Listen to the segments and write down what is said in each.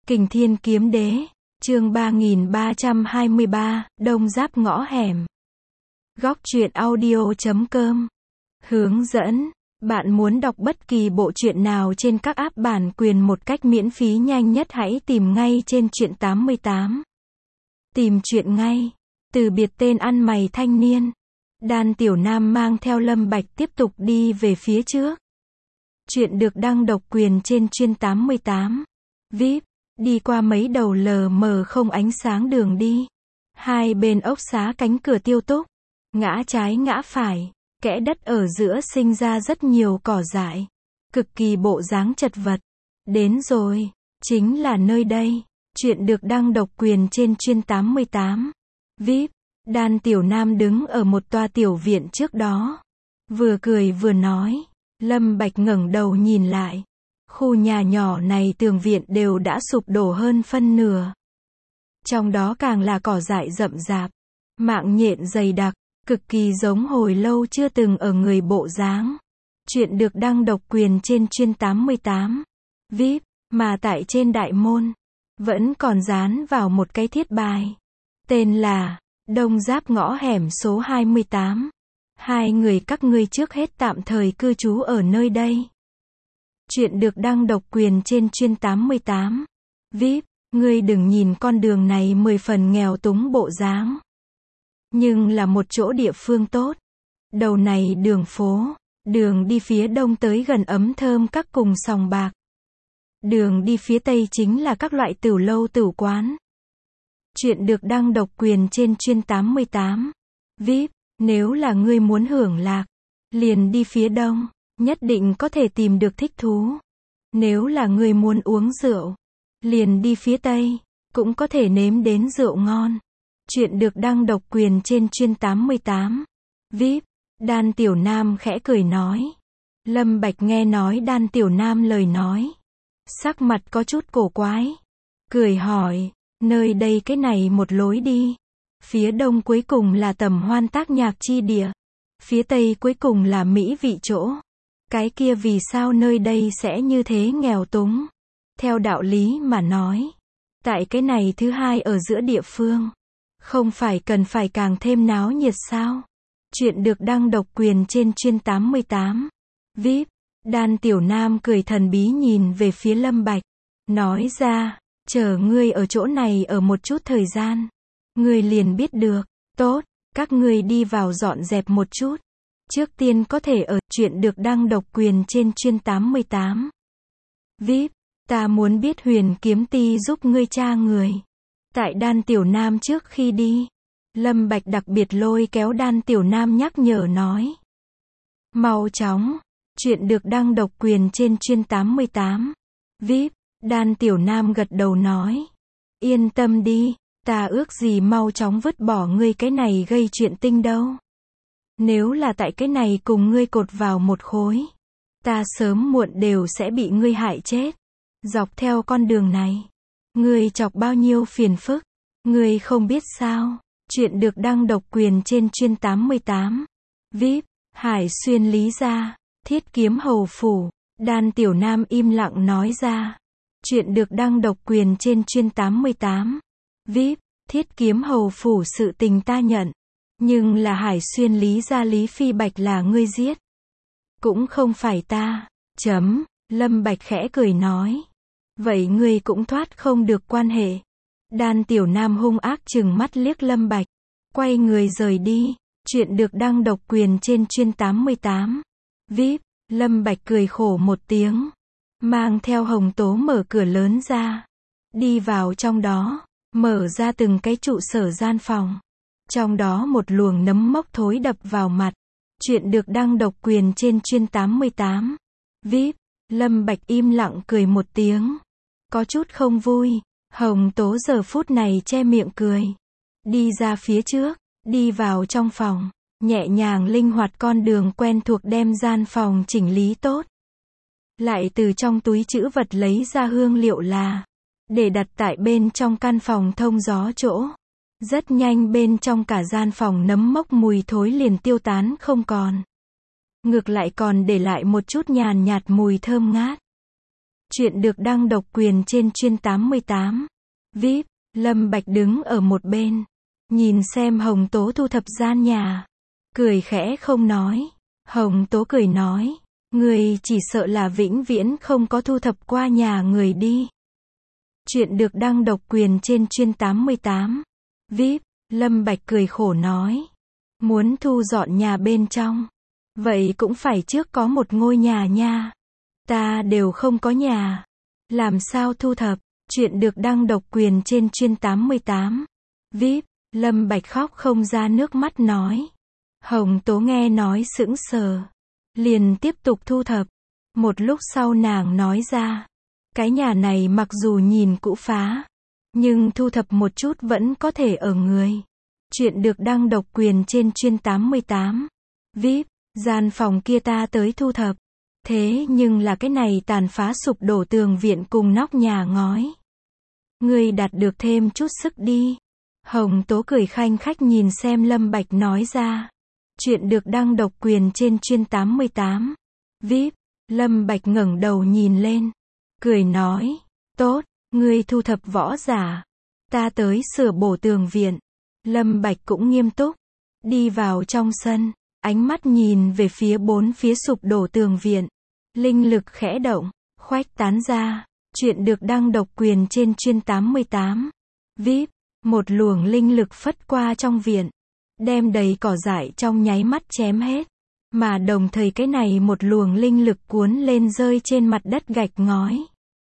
Kình Thiên Kiếm Đế, chương 3323, Đông Giáp Ngõ Hẻm. Góc truyện audio.com. Hướng dẫn. Bạn muốn đọc bất kỳ bộ truyện nào trên các app bản quyền một cách miễn phí nhanh nhất hãy tìm ngay trên Truyện 88. Tìm truyện ngay. Từ biệt tên ăn mày thanh niên, Đan Tiểu Nam mang theo Lâm Bạch tiếp tục đi về phía trước. Truyện được đăng độc quyền trên Truyện 88. VIP. Đi qua mấy đầu lờ mờ không ánh sáng đường đi. Hai bên ốc xá cánh cửa tiêu túc. Ngã trái ngã phải. Kẽ đất ở giữa sinh ra rất nhiều cỏ dại. Cực kỳ bộ dáng chật vật. Đến rồi. Chính là nơi đây. Truyện được đăng độc quyền trên Truyện 88. VIP. Đan Tiểu Nam đứng ở một tòa tiểu viện trước đó. Vừa cười vừa nói. Lâm Bạch ngẩng đầu nhìn lại. Khu nhà nhỏ này tường viện đều đã sụp đổ hơn phân nửa. Trong đó càng là cỏ dại rậm rạp. Mạng nhện dày đặc. Cực kỳ giống hồi lâu chưa từng ở người bộ dáng. Truyện được đăng độc quyền trên Truyện 88. VIP. Mà tại trên đại môn. Vẫn còn dán vào một cái thiết bài. Tên là Đông Giáp Ngõ Hẻm số 28. Hai người các ngươi trước hết tạm thời cư trú ở nơi đây. Truyện được đăng độc quyền trên Truyện 88. VIP. Ngươi đừng nhìn con đường này 10 phần nghèo túng bộ dáng. Nhưng là một chỗ địa phương tốt. Đầu này đường phố. Đường đi phía đông tới gần ấm thơm các cùng sòng bạc. Đường đi phía tây chính là các loại tửu lâu tửu quán. Truyện được đăng độc quyền trên Truyện 88. VIP. Nếu là ngươi muốn hưởng lạc, liền đi phía đông, nhất định có thể tìm được thích thú. Nếu là ngươi muốn uống rượu, liền đi phía tây, cũng có thể nếm đến rượu ngon. Truyện được đăng độc quyền trên Truyện 88. VIP. Đan Tiểu Nam khẽ cười nói. Lâm Bạch nghe nói Đan Tiểu Nam lời nói, sắc mặt có chút cổ quái. Cười hỏi, nơi đây cái này một lối đi. Phía đông cuối cùng là tầm hoan tác nhạc chi địa. Phía tây cuối cùng là mỹ vị chỗ. Cái kia vì sao nơi đây sẽ như thế nghèo túng? Theo đạo lý mà nói, tại cái này thứ hai ở giữa địa phương, không phải cần phải càng thêm náo nhiệt sao? Truyện được đăng độc quyền trên Truyện 88. VIP. Đan Tiểu Nam cười thần bí nhìn về phía Lâm Bạch. Nói ra, chờ ngươi ở chỗ này ở một chút thời gian. Ngươi liền biết được. Tốt, các ngươi đi vào dọn dẹp một chút. Trước tiên có thể ở truyện được đăng độc quyền trên Truyện 88. VIP. Ta muốn biết Huyền Kiếm Ti giúp ngươi tra người. Tại Đan Tiểu Nam trước khi đi, Lâm Bạch đặc biệt lôi kéo Đan Tiểu Nam nhắc nhở nói. Mau chóng. Truyện được đăng độc quyền trên Truyện 88. VIP. Đan Tiểu Nam gật đầu nói. Yên tâm đi. Ta ước gì mau chóng vứt bỏ ngươi cái này gây chuyện tinh đâu. Nếu là tại cái này cùng ngươi cột vào một khối, ta sớm muộn đều sẽ bị ngươi hại chết. Dọc theo con đường này, ngươi chọc bao nhiêu phiền phức, ngươi không biết sao? Truyện được đăng độc quyền trên Truyện 88. VIP. Hải Xuyên Lý gia, Thiết Kiếm Hầu phủ. Đan Tiểu Nam im lặng nói ra. Truyện được đăng độc quyền trên Truyện 88. VIP. Thiết Kiếm Hầu phủ sự tình ta nhận. Nhưng là Hải Xuyên Lý gia Lý Phi Bạch là ngươi giết. Cũng không phải ta. Lâm Bạch khẽ cười nói. Vậy ngươi cũng thoát không được quan hệ. Đan Tiểu Nam hung ác trừng mắt liếc Lâm Bạch. Quay người rời đi. Truyện được đăng độc quyền trên Truyện 88. VIP. Lâm Bạch cười khổ một tiếng. Mang theo Hồng Tố mở cửa lớn ra. Đi vào trong đó. Mở ra từng cái trụ sở gian phòng. Trong đó một luồng nấm mốc thối đập vào mặt. Truyện được đăng độc quyền trên Truyện 88. VIP. Lâm Bạch im lặng cười một tiếng. Có chút không vui. Hồng Tố giờ phút này che miệng cười. Đi ra phía trước. Đi vào trong phòng. Nhẹ nhàng linh hoạt con đường quen thuộc đem gian phòng chỉnh lý tốt. Lại từ trong túi trữ vật lấy ra hương liệu là để đặt tại bên trong căn phòng thông gió chỗ. Rất nhanh bên trong cả gian phòng nấm mốc mùi thối liền tiêu tán không còn. Ngược lại còn để lại một chút nhàn nhạt mùi thơm ngát. Chuyện được đăng độc quyền trên chuyên 88. VIP, Lâm Bạch đứng ở một bên, nhìn xem Hồng Tố thu thập gian nhà. Cười khẽ không nói. Hồng Tố cười nói, người chỉ sợ là vĩnh viễn không có thu thập qua nhà người đi. Chuyện được đăng độc quyền trên chuyên 88. VIP, Lâm Bạch cười khổ nói, muốn thu dọn nhà bên trong, vậy cũng phải trước có một ngôi nhà nha. Ta đều không có nhà, làm sao thu thập? Chuyện được đăng độc quyền trên chuyên 88. VIP, Lâm Bạch khóc không ra nước mắt nói. Hồng Tố nghe nói sững sờ, liền tiếp tục thu thập. Một lúc sau nàng nói ra, cái nhà này mặc dù nhìn cũ phá, nhưng thu thập một chút vẫn có thể ở người. Chuyện được đăng độc quyền trên chuyên 88. VIP, gian phòng kia ta tới thu thập. Thế nhưng là cái này tàn phá sụp đổ tường viện cùng nóc nhà ngói. Ngươi đạt được thêm chút sức đi. Hồng Tố cười khanh khách nhìn xem Lâm Bạch nói ra. Chuyện được đăng độc quyền trên chuyên 88. VIP, Lâm Bạch ngẩng đầu nhìn lên, cười nói, tốt, ngươi thu thập võ giả, ta tới sửa bổ tường viện. Lâm Bạch cũng nghiêm túc, đi vào trong sân, ánh mắt nhìn về phía bốn phía sụp đổ tường viện. Linh lực khẽ động, khuếch tán ra. Chuyện được đăng độc quyền trên chuyên 88. VIP, một luồng linh lực phất qua trong viện, đem đầy cỏ dại trong nháy mắt chém hết. Mà đồng thời cái này một luồng linh lực cuốn lên rơi trên mặt đất gạch ngói.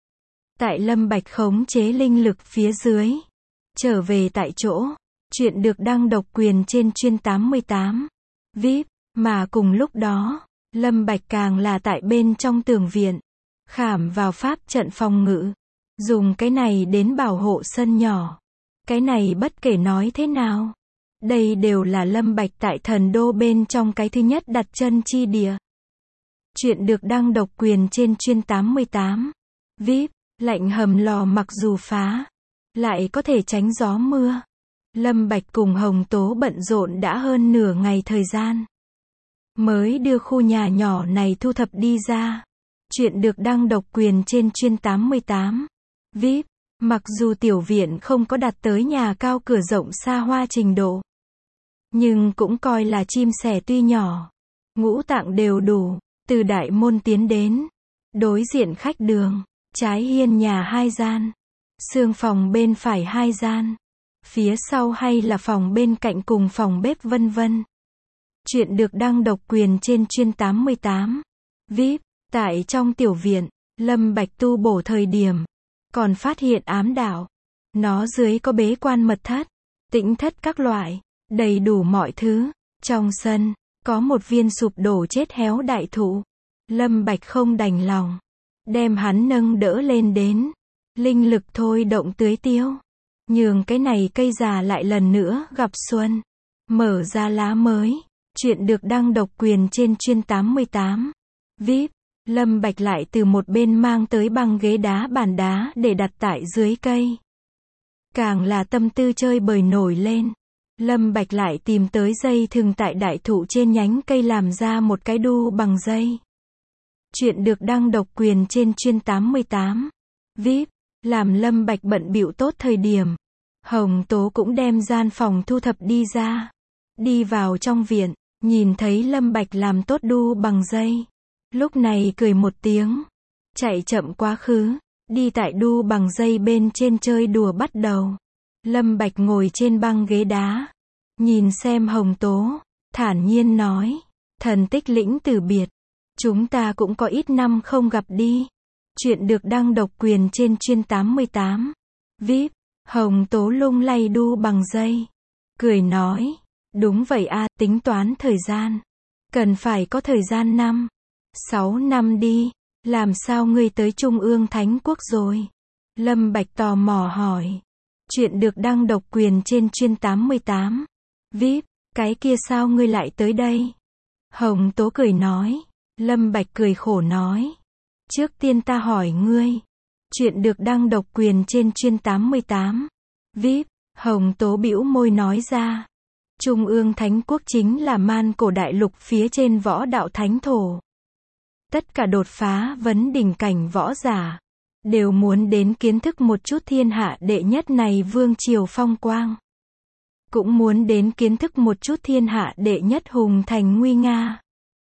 Tại Lâm Bạch khống chế linh lực phía dưới, trở về tại chỗ. Chuyện được đăng độc quyền trên chuyên 88. VIP, mà cùng lúc đó, Lâm Bạch càng là tại bên trong tường viện, khảm vào pháp trận phòng ngự, dùng cái này đến bảo hộ sân nhỏ. Cái này bất kể nói thế nào, đây đều là Lâm Bạch tại thần đô bên trong cái thứ nhất đặt chân chi địa. Chuyện được đăng độc quyền trên chuyên 88. VIP, lạnh hầm lò mặc dù phá, lại có thể tránh gió mưa. Lâm Bạch cùng Hồng Tố bận rộn đã hơn nửa ngày thời gian, mới đưa khu nhà nhỏ này thu thập đi ra. Chuyện được đăng độc quyền trên chuyên 88. VIP, mặc dù tiểu viện không có đạt tới nhà cao cửa rộng xa hoa trình độ, nhưng cũng coi là chim sẻ tuy nhỏ, ngũ tạng đều đủ. Từ đại môn tiến đến, đối diện khách đường, trái hiên nhà 2 gian, xương phòng bên phải 2 gian, phía sau hay là phòng bên cạnh cùng phòng bếp vân vân. Chuyện được đăng độc quyền trên chuyên 88. VIP, tại trong tiểu viện, Lâm Bạch tu bổ thời điểm, còn phát hiện ám đạo. Nó dưới có bế quan mật thất, tĩnh thất các loại, đầy đủ mọi thứ. Trong sân, có một viên sụp đổ chết héo đại thụ. Lâm Bạch không đành lòng, đem hắn nâng đỡ lên đến. Linh lực thôi động tưới tiêu, nhường cái này cây già lại lần nữa gặp xuân, mở ra lá mới. Chuyện được đăng độc quyền trên chuyên 88. VIP, Lâm Bạch lại từ một bên mang tới băng ghế đá bàn đá để đặt tại dưới cây. Càng là tâm tư chơi bời nổi lên, Lâm Bạch lại tìm tới dây thừng tại đại thụ trên nhánh cây làm ra một cái đu bằng dây. Chuyện được đăng độc quyền trên chuyên 88. VIP, làm Lâm Bạch bận bịu tốt thời điểm, Hồng Tố cũng đem gian phòng thu thập đi ra. Đi vào trong viện, nhìn thấy Lâm Bạch làm tốt đu bằng dây, lúc này cười một tiếng, chạy chậm quá khứ, đi tại đu bằng dây bên trên chơi đùa bắt đầu. Lâm Bạch ngồi trên băng ghế đá, nhìn xem Hồng Tố, thản nhiên nói, thần tích lĩnh từ biệt, chúng ta cũng có ít năm không gặp đi. Chuyện được đăng độc quyền trên chuyên 88. VIP, Hồng Tố lung lay đu bằng dây, cười nói, đúng vậy a, tính toán thời gian, cần phải có thời gian 6 năm đi. Làm sao ngươi tới Trung ương Thánh Quốc rồi? Lâm Bạch tò mò hỏi. Chuyện được đăng độc quyền trên chuyên 88. VIP, cái kia sao ngươi lại tới đây? Hồng Tố cười nói. Lâm Bạch cười khổ nói, trước tiên ta hỏi ngươi. Chuyện được đăng độc quyền trên chuyên 88. VIP, Hồng Tố bĩu môi nói ra. Trung ương Thánh Quốc chính là man cổ đại lục phía trên võ đạo thánh thổ. Tất cả đột phá vấn đỉnh cảnh võ giả, đều muốn đến kiến thức một chút thiên hạ đệ nhất này vương triều phong quang. Cũng muốn đến kiến thức một chút thiên hạ đệ nhất hùng thành nguy nga.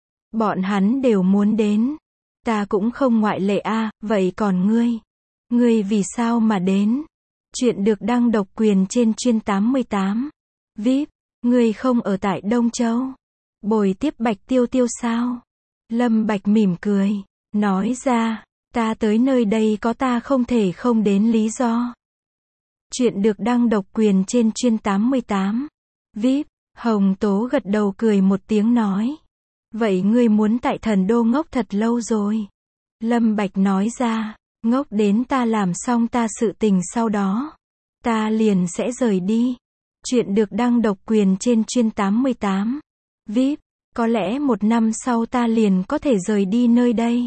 Bọn hắn đều muốn đến. Ta cũng không ngoại lệ a, vậy còn ngươi? Ngươi vì sao mà đến? Chuyện được đăng độc quyền trên chuyên 88. VIP, ngươi không ở tại Đông Châu. Bồi tiếp Bạch Tiêu Tiêu sao? Lâm Bạch mỉm cười, nói ra, ta tới nơi đây có ta không thể không đến lý do. Chuyện được đăng độc quyền trên chuyên 88. VIP, Hồng Tố gật đầu cười một tiếng nói. Vậy ngươi muốn tại Thần Đô ngốc thật lâu rồi. Lâm Bạch nói ra, ngốc đến ta làm xong ta sự tình sau đó. Ta liền sẽ rời đi. Chuyện được đăng độc quyền trên chuyên 88. VIP, có lẽ 1 năm sau ta liền có thể rời đi nơi đây.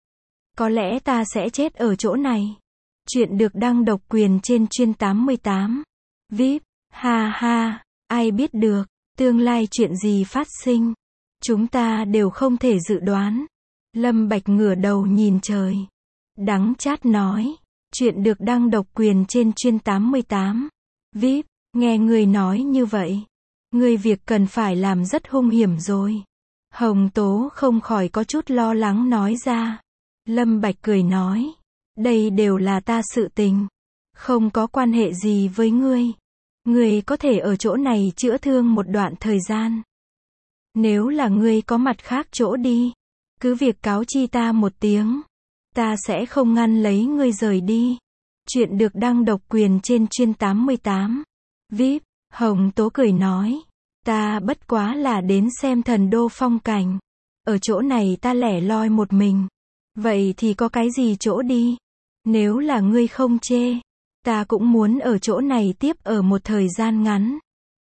Có lẽ ta sẽ chết ở chỗ này. Chuyện được đăng độc quyền trên chuyên 88. VIP, ha ha, ai biết được, tương lai chuyện gì phát sinh. Chúng ta đều không thể dự đoán. Lâm Bạch ngửa đầu nhìn trời. Đắng chát nói. Chuyện được đăng độc quyền trên chuyên 88. VIP, nghe người nói như vậy. Người việc cần phải làm rất hung hiểm rồi. Hồng Tố không khỏi có chút lo lắng nói ra. Lâm Bạch cười nói. Đây đều là ta sự tình. Không có quan hệ gì với ngươi. Ngươi có thể ở chỗ này chữa thương một đoạn thời gian. Nếu là ngươi có mặt khác chỗ đi, cứ việc cáo chi ta một tiếng. Ta sẽ không ngăn lấy ngươi rời đi. Chuyện được đăng độc quyền trên chuyên 88. VIP, Hồng Tố cười nói. Ta bất quá là đến xem Thần Đô phong cảnh. Ở chỗ này ta lẻ loi một mình. Vậy thì có cái gì chỗ đi? Nếu là ngươi không chê, ta cũng muốn ở chỗ này tiếp ở một thời gian ngắn.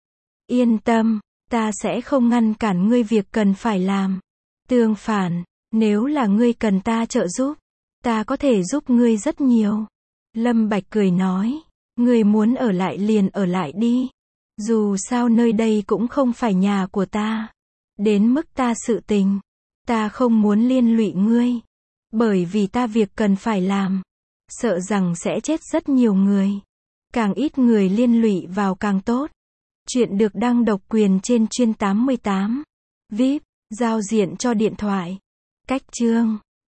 Yên tâm, ta sẽ không ngăn cản ngươi việc cần phải làm. Tương phản, nếu là ngươi cần ta trợ giúp, ta có thể giúp ngươi rất nhiều. Lâm Bạch cười nói, ngươi muốn ở lại liền ở lại đi. Dù sao nơi đây cũng không phải nhà của ta. Đến mức ta sự tình, ta không muốn liên lụy ngươi. Bởi vì ta việc cần phải làm, sợ rằng sẽ chết rất nhiều người. Càng ít người liên lụy vào càng tốt. Chuyện được đăng độc quyền trên chuyên 88. VIP, giao diện cho điện thoại. Cách chương